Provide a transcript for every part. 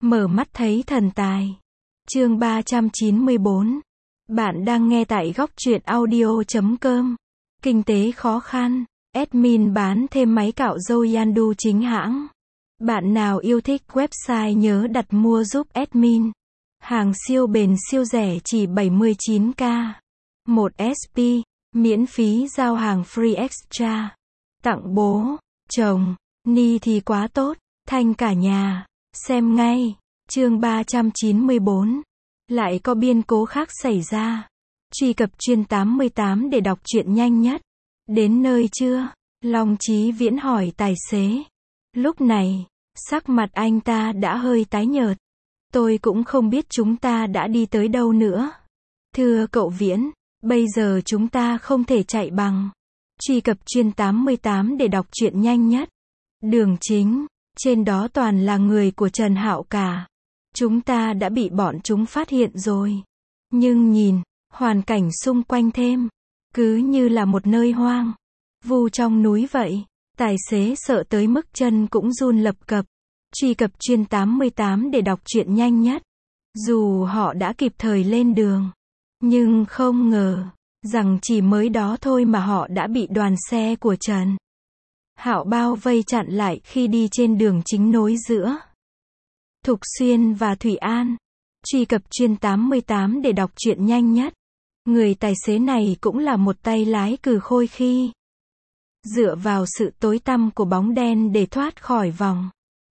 Mở mắt thấy thần tài. Chương 394. Bạn đang nghe tại góc truyện audio.com. Kinh tế khó khăn. Admin bán thêm máy cạo râu Yandu chính hãng. Bạn nào yêu thích website nhớ đặt mua giúp admin. Hàng siêu bền siêu rẻ chỉ 79k. 1 SP. Miễn phí giao hàng free extra. Tặng bố, chồng, ni thì quá tốt. Thanh cả nhà. Xem ngay. Chương 394. Lại có biến cố khác xảy ra. Truy cập chuyên 88 để đọc truyện nhanh nhất. Đến nơi chưa? Long Chí Viễn hỏi tài xế. Lúc này, sắc mặt anh ta đã hơi tái nhợt. Tôi cũng không biết chúng ta đã đi tới đâu nữa. Thưa cậu Viễn, bây giờ chúng ta không thể chạy bằng. Truy cập chuyên 88 để đọc truyện nhanh nhất. Đường chính, trên đó toàn là người của Trần Hạo cả. Chúng ta đã bị bọn chúng phát hiện rồi. Nhưng nhìn, hoàn cảnh xung quanh thêm, cứ như là một nơi hoang vu trong núi vậy. Tài xế sợ tới mức chân cũng run lập cập. Truy cập chuyên 88 để đọc truyện nhanh nhất. Dù họ đã kịp thời lên đường, nhưng không ngờ rằng chỉ mới đó thôi mà họ đã bị đoàn xe của Trần Hạo bao vây chặn lại khi đi trên đường chính nối giữa Thục Xuyên và Thủy An. Truy cập chuyên 88 để đọc truyện nhanh nhất. Người tài xế này cũng là một tay lái cừ khôi khi dựa vào sự tối tăm của bóng đen để thoát khỏi vòng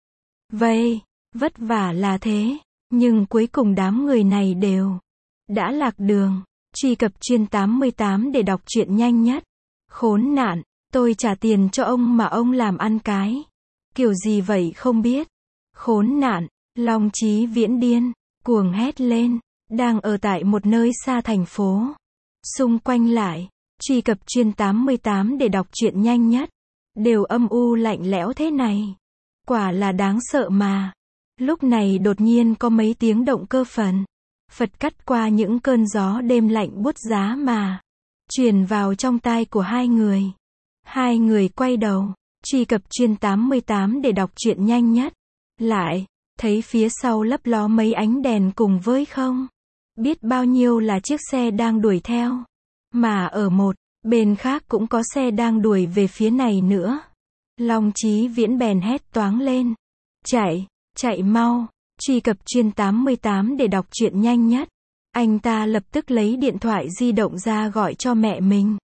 vây. Vất vả là thế, nhưng cuối cùng đám người này đều đã lạc đường. Truy cập chuyên 88 để đọc truyện nhanh nhất. Khốn nạn, tôi trả tiền cho ông mà ông làm ăn cái kiểu gì vậy không biết. Khốn nạn, Long Chí Viễn điên cuồng hét lên, đang ở tại một nơi xa thành phố. Xung quanh lại, truy cập chuyên 88 để đọc truyện nhanh nhất. Đều âm u lạnh lẽo thế này. Quả là đáng sợ mà. Lúc này đột nhiên có mấy tiếng động cơ phần phật cắt qua những cơn gió đêm lạnh buốt giá mà truyền vào trong tai của hai người. Hai người quay đầu, truy cập chuyên 88 để đọc truyện nhanh nhất. Lại, thấy phía sau lấp ló mấy ánh đèn cùng với không biết bao nhiêu là chiếc xe đang đuổi theo. Mà ở một bên khác cũng có xe đang đuổi về phía này nữa. Long Chí Viễn bèn hét toáng lên. Chạy, chạy mau. Truy cập chuyên 88 để đọc truyện nhanh nhất. Anh ta lập tức lấy điện thoại di động ra gọi cho mẹ mình.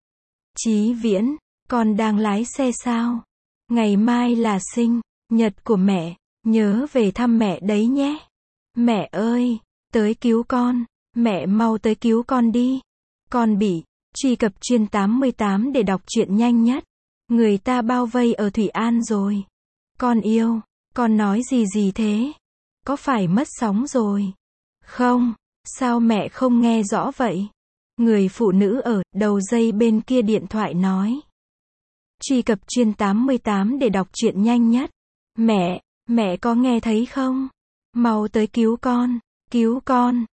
Chí Viễn, con đang lái xe sao? Ngày mai là sinh nhật của mẹ, nhớ về thăm mẹ đấy nhé. Mẹ ơi, tới cứu con, mẹ mau tới cứu con đi. Con bị truy cập chuyên 88 để đọc truyện nhanh nhất. Người ta bao vây ở Thủy An rồi. Con yêu, con nói gì thế? Có phải mất sóng rồi? Không, sao mẹ không nghe rõ vậy? Người phụ nữ ở đầu dây bên kia điện thoại nói. Truy cập chuyên 88 để đọc truyện nhanh nhất. Mẹ có nghe thấy không? Mau tới cứu con,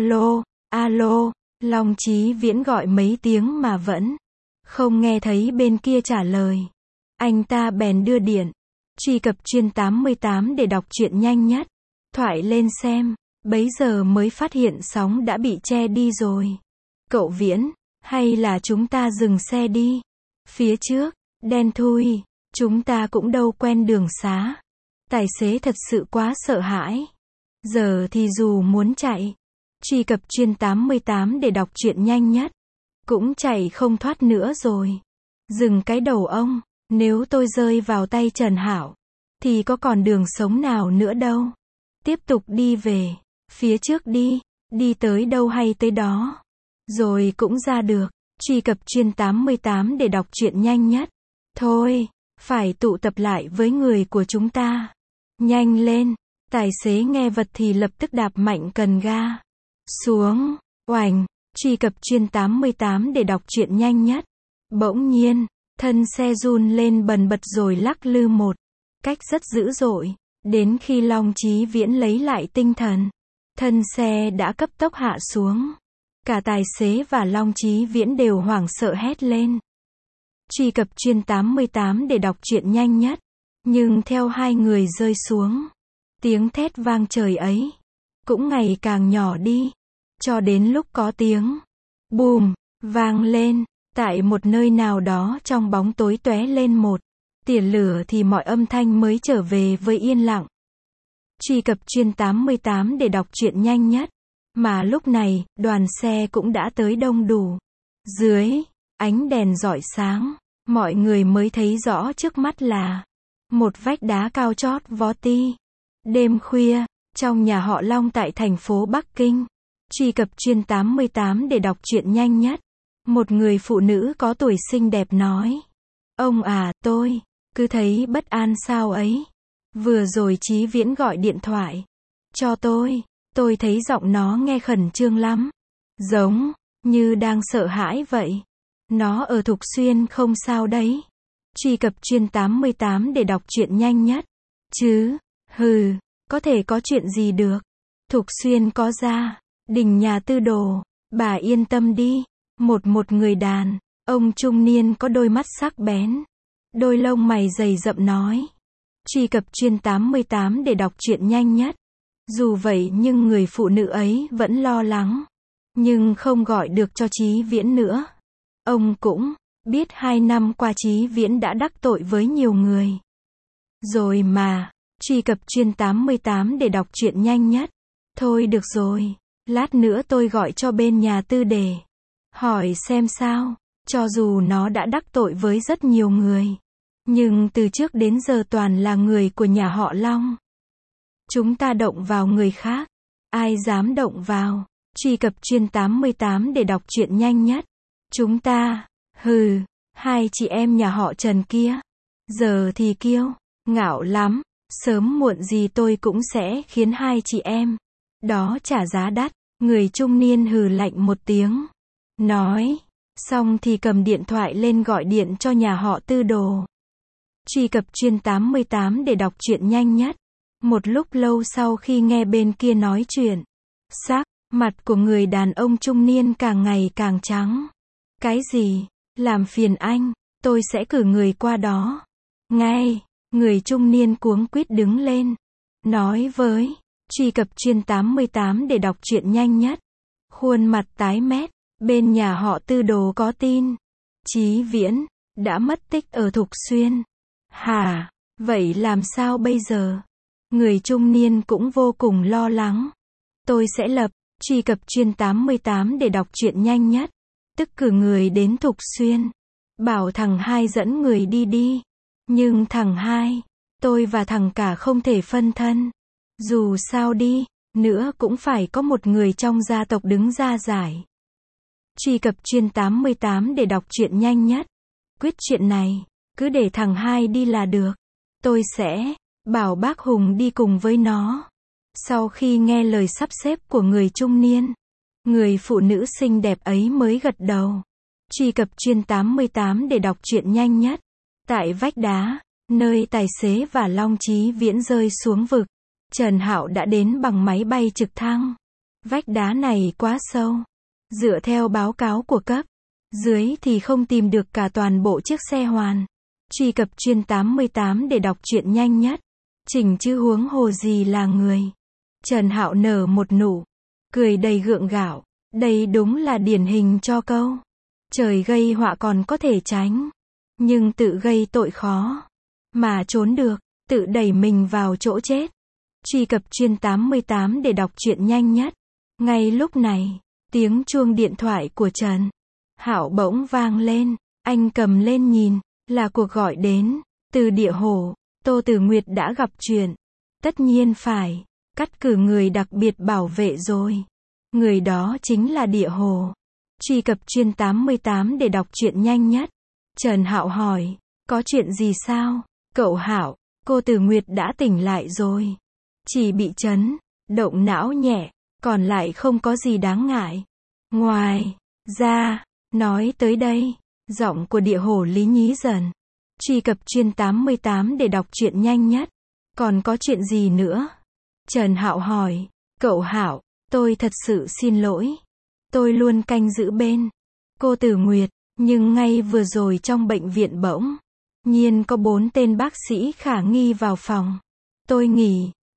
alo, Long Chí Viễn gọi mấy tiếng mà vẫn không nghe thấy bên kia trả lời. Anh ta bèn đưa điện truy cập chuyên 88 để đọc truyện nhanh nhất thoại lên xem, bấy giờ mới phát hiện sóng đã bị che đi rồi. Cậu Viễn, hay là chúng ta dừng xe đi? Phía trước đen thui, chúng ta cũng đâu quen đường xá. Tài xế thật sự quá sợ hãi. Giờ thì dù muốn chạy, truy cập chuyên 88 để đọc truyện nhanh nhất, cũng chạy không thoát nữa rồi. Dừng cái đầu ông, nếu tôi rơi vào tay Trần Hạo, thì có còn đường sống nào nữa đâu. Tiếp tục đi về, phía trước đi tới đâu hay tới đó. Rồi cũng ra được. Truy cập chuyên 88 để đọc truyện nhanh nhất. Thôi, phải tụ tập lại với người của chúng ta. Nhanh lên. Tài xế nghe vật thì lập tức đạp mạnh cần ga xuống. Oành, truy cập chuyên 88 để đọc truyện nhanh nhất. Bỗng nhiên, thân xe run lên bần bật rồi lắc lư một cách rất dữ dội. Đến khi Long Chí Viễn lấy lại tinh thần, thân xe đã cấp tốc hạ xuống. Cả tài xế và Long Chí Viễn đều hoảng sợ hét lên. Truy cập chuyên 88 để đọc truyện nhanh nhất. Nhưng theo hai người rơi xuống, Tiếng thét vang trời ấy cũng ngày càng nhỏ đi, cho đến lúc có tiếng bùm vang lên, tại một nơi nào đó trong bóng tối tóe lên một tia lửa thì mọi âm thanh mới trở về với yên lặng. Truy cập Chuyên 88 để đọc truyện nhanh nhất. Mà lúc này, đoàn xe cũng đã tới đông đủ. Dưới ánh đèn rọi sáng, mọi người mới thấy rõ trước mắt là một vách đá cao chót vó ti. Đêm khuya, trong nhà họ Long tại thành phố Bắc Kinh. Truy cập Chuyên 88 để đọc truyện nhanh nhất. Một người phụ nữ có tuổi xinh đẹp nói: "Ông à, tôi cứ thấy bất an sao ấy. Vừa rồi Chí Viễn gọi điện thoại cho tôi thấy giọng nó nghe khẩn trương lắm. Giống như đang sợ hãi vậy. Nó ở Thục Xuyên không sao đấy." Truy cập Chuyên 88 để đọc truyện nhanh nhất. Chứ, hừ, có thể có chuyện gì được. Thục Xuyên có gia đình nhà tư đồ, bà yên tâm đi. Một người đàn ông trung niên có đôi mắt sắc bén, đôi lông mày dày rậm nói. Truy cập Chuyên 88 để đọc truyện nhanh nhất. Dù vậy nhưng người phụ nữ ấy vẫn lo lắng, nhưng không gọi được cho Chí Viễn nữa. Ông cũng biết 2 năm qua Chí Viễn đã đắc tội với nhiều người rồi mà. Truy cập Chuyên 88 để đọc truyện nhanh nhất. Thôi được rồi, lát nữa tôi gọi cho bên nhà tư để hỏi xem sao. Cho dù nó đã đắc tội với rất nhiều người, nhưng từ trước đến giờ toàn là người của nhà họ Long. Chúng ta động vào người khác, ai dám động vào. Truy cập Chuyên 88 để đọc truyện nhanh nhất. Chúng ta, hừ, 2 chị em nhà họ Trần kia, giờ thì kiêu ngạo lắm. Sớm muộn gì tôi cũng sẽ khiến 2 chị em đó trả giá đắt. Người trung niên hừ lạnh một tiếng, nói xong thì cầm điện thoại lên gọi điện cho nhà họ Tư Đồ. Truy cập Chuyên 88 để đọc truyện nhanh nhất. Một lúc lâu sau khi nghe bên kia nói chuyện, sắc mặt của người đàn ông trung niên càng ngày càng trắng. Cái gì? Làm phiền anh, tôi sẽ cử người qua đó ngay. Người trung niên cuống quýt đứng lên, nói với. Truy cập Chuyên 88 để đọc truyện nhanh nhất. Khuôn mặt tái mét, bên nhà họ Tư Đồ có tin Chí Viễn đã mất tích ở Thục Xuyên. Hả? Vậy làm sao bây giờ? Người trung niên cũng vô cùng lo lắng. Tôi sẽ lập. Truy cập Chuyên 88 để đọc truyện nhanh nhất. Tức cử người đến Thục Xuyên, bảo thằng Hai dẫn người đi. Nhưng thằng Hai, tôi và thằng Cả không thể phân thân. Dù sao đi nữa cũng phải có một người trong gia tộc đứng ra giải. Truy cập Chuyên 88 để đọc truyện nhanh nhất. Quyết chuyện này, cứ để thằng Hai đi là được. Tôi sẽ bảo bác Hùng đi cùng với nó. Sau khi nghe lời sắp xếp của người trung niên, người phụ nữ xinh đẹp ấy mới gật đầu. Truy cập Chuyên 88 để đọc truyện nhanh nhất. Tại vách đá, nơi tài xế và Long Chí Viễn rơi xuống vực, Trần Hạo đã đến bằng máy bay trực thăng. Vách đá này quá sâu. Dựa theo báo cáo của cấp dưới thì không tìm được cả toàn bộ chiếc xe hoàn. Truy cập Chuyên 88 để đọc truyện nhanh nhất. Chỉnh chứ huống hồ gì là người. Trần Hạo nở một nụ cười đầy gượng gạo. Đây đúng là điển hình cho câu trời gây họa còn có thể tránh, nhưng tự gây tội khó mà trốn được, tự đẩy mình vào chỗ chết. Truy cập Chuyên 88 để đọc truyện nhanh nhất. Ngay lúc này, tiếng chuông điện thoại của Trần Hạo bỗng vang lên. Anh cầm lên nhìn, là cuộc gọi đến từ Địa Hồ. Tô Tử Nguyệt đã gặp chuyện. Tất nhiên phải cắt cử người đặc biệt bảo vệ rồi. Người đó chính là Địa Hồ. Truy cập Chuyên 88 để đọc truyện nhanh nhất. Trần Hạo hỏi, có chuyện gì sao? Cậu Hạo, cô Tử Nguyệt đã tỉnh lại rồi. Chỉ bị chấn động não nhẹ, còn lại không có gì đáng ngại. Ngoài ra, nói tới đây, giọng của Địa Hồ lý nhí dần. Truy cập Chuyên 88 để đọc truyện nhanh nhất. Còn có chuyện gì nữa? Trần Hạo hỏi, cậu Hạo, tôi thật sự xin lỗi. Tôi luôn canh giữ bên cô Tử Nguyệt, nhưng ngay vừa rồi trong bệnh viện bỗng nhiên có 4 tên bác sĩ khả nghi vào phòng. Tôi nghĩ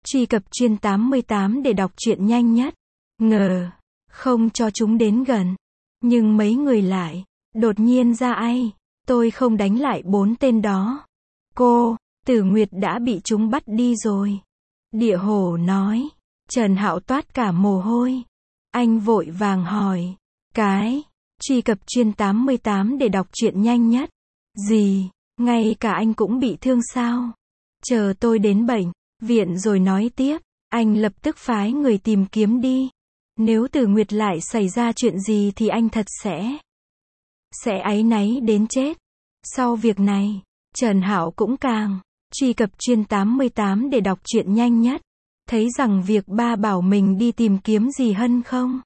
Truy cập chuyên 88 để đọc truyện nhanh nhất. Ngờ, không cho chúng đến gần. Nhưng mấy người lại, đột nhiên ra ai. Tôi không đánh lại 4 tên đó. Cô, Tử Nguyệt đã bị chúng bắt đi rồi. Địa Hổ nói. Trần Hạo toát cả mồ hôi. Anh vội vàng hỏi. Truy cập chuyên 88 để đọc truyện nhanh nhất. Gì? Ngay cả anh cũng bị thương sao? Chờ tôi đến bệnh viện rồi nói tiếp. Anh lập tức phái người tìm kiếm đi. Nếu Tử Nguyệt lại xảy ra chuyện gì thì anh thật sẽ áy náy đến chết. Sau việc này, Trần Hạo cũng càng truy cập chuyên 88 để đọc truyện nhanh nhất. Thấy rằng việc ba bảo mình đi tìm kiếm dì Hân không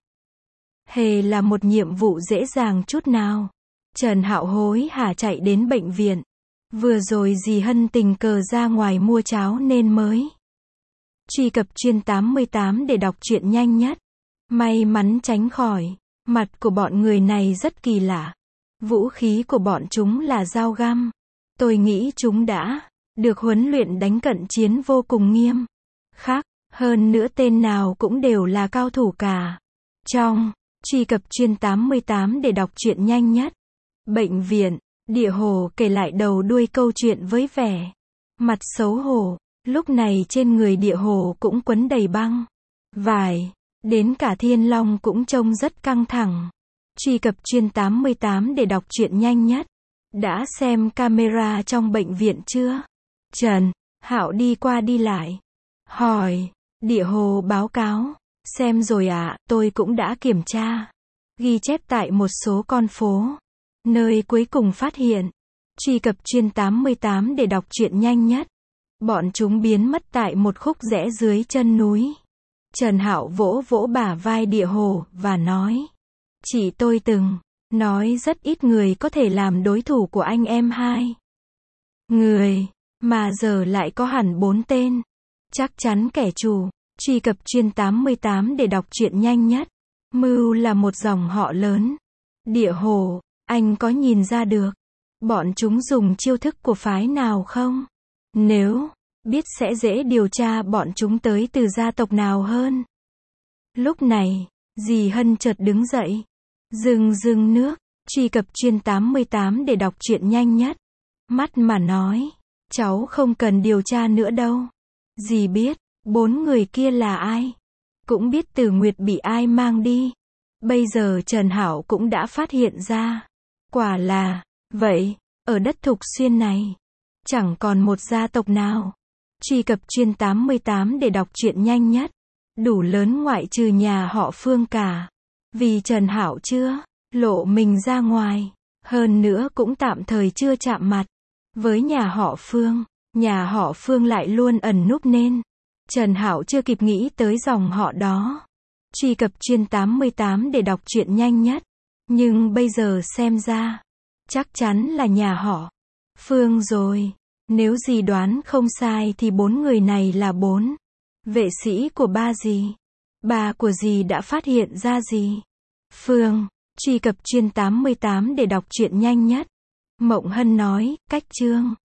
hề là một nhiệm vụ dễ dàng chút nào. Trần Hạo hối hả chạy đến bệnh viện. Vừa rồi dì Hân tình cờ ra ngoài mua cháo nên mới truy cập chuyên 88 để đọc truyện nhanh nhất. May mắn tránh khỏi. Mặt của bọn người này rất kỳ lạ. Vũ khí của bọn chúng là dao găm. Tôi nghĩ chúng đã được huấn luyện đánh cận chiến vô cùng nghiêm khắc. Hơn nữa tên nào cũng đều là cao thủ cả. Trong truy cập chuyên 88 để đọc truyện nhanh nhất. Bệnh viện, Địa Hổ kể lại đầu đuôi câu chuyện với vẻ mặt xấu hổ. Lúc này trên người Địa Hổ cũng quấn đầy băng vải. Đến cả Thiên Long cũng trông rất căng thẳng. Truy cập chuyên 88 để đọc truyện nhanh nhất. Đã xem camera trong bệnh viện chưa? Trần Hạo đi qua đi lại. Hỏi. Địa Hổ báo cáo. Xem rồi ạ, tôi cũng đã kiểm tra. Ghi chép tại một số con phố. Nơi cuối cùng phát hiện. Truy cập chuyên 88 để đọc truyện nhanh nhất. Bọn chúng biến mất tại một khúc rẽ dưới chân núi. Trần Hạo vỗ vỗ bả vai Địa Hổ và nói. Chị tôi từng nói rất ít người có thể làm đối thủ của anh em hai người. Mà giờ lại có hẳn 4 tên. Chắc chắn kẻ chủ. Truy cập chuyên 88 để đọc truyện nhanh nhất. Mưu là một dòng họ lớn. Địa Hổ, anh có nhìn ra được bọn chúng dùng chiêu thức của phái nào không? Nếu biết sẽ dễ điều tra bọn chúng tới từ gia tộc nào hơn. Lúc này, dì Hân chợt đứng dậy. Dừng nước. Truy cập chuyên 88 để đọc truyện nhanh nhất. Mắt mà nói. Cháu không cần điều tra nữa đâu. Dì biết 4 người kia là ai. Cũng biết Tử Nguyệt bị ai mang đi. Bây giờ Trần Hạo cũng đã phát hiện ra. Quả là vậy, ở đất Thục Xuyên này chẳng còn một gia tộc nào. Truy cập chuyên 88 để đọc truyện nhanh nhất. Đủ lớn ngoại trừ nhà họ Phương cả. Vì Trần Hạo chưa lộ mình ra ngoài. Hơn nữa cũng tạm thời chưa chạm mặt với nhà họ Phương. Nhà họ Phương lại luôn ẩn núp nên Trần Hạo chưa kịp nghĩ tới dòng họ đó. Truy cập chuyên 88 để đọc truyện nhanh nhất. Nhưng bây giờ xem ra chắc chắn là nhà họ Phương rồi. Nếu dì đoán không sai thì 4 người này là 4 vệ sĩ của ba dì. Bà của dì đã phát hiện ra dì Phương. Truy cập chuyên 88 để đọc truyện nhanh nhất. Mộng Hân nói, cách chương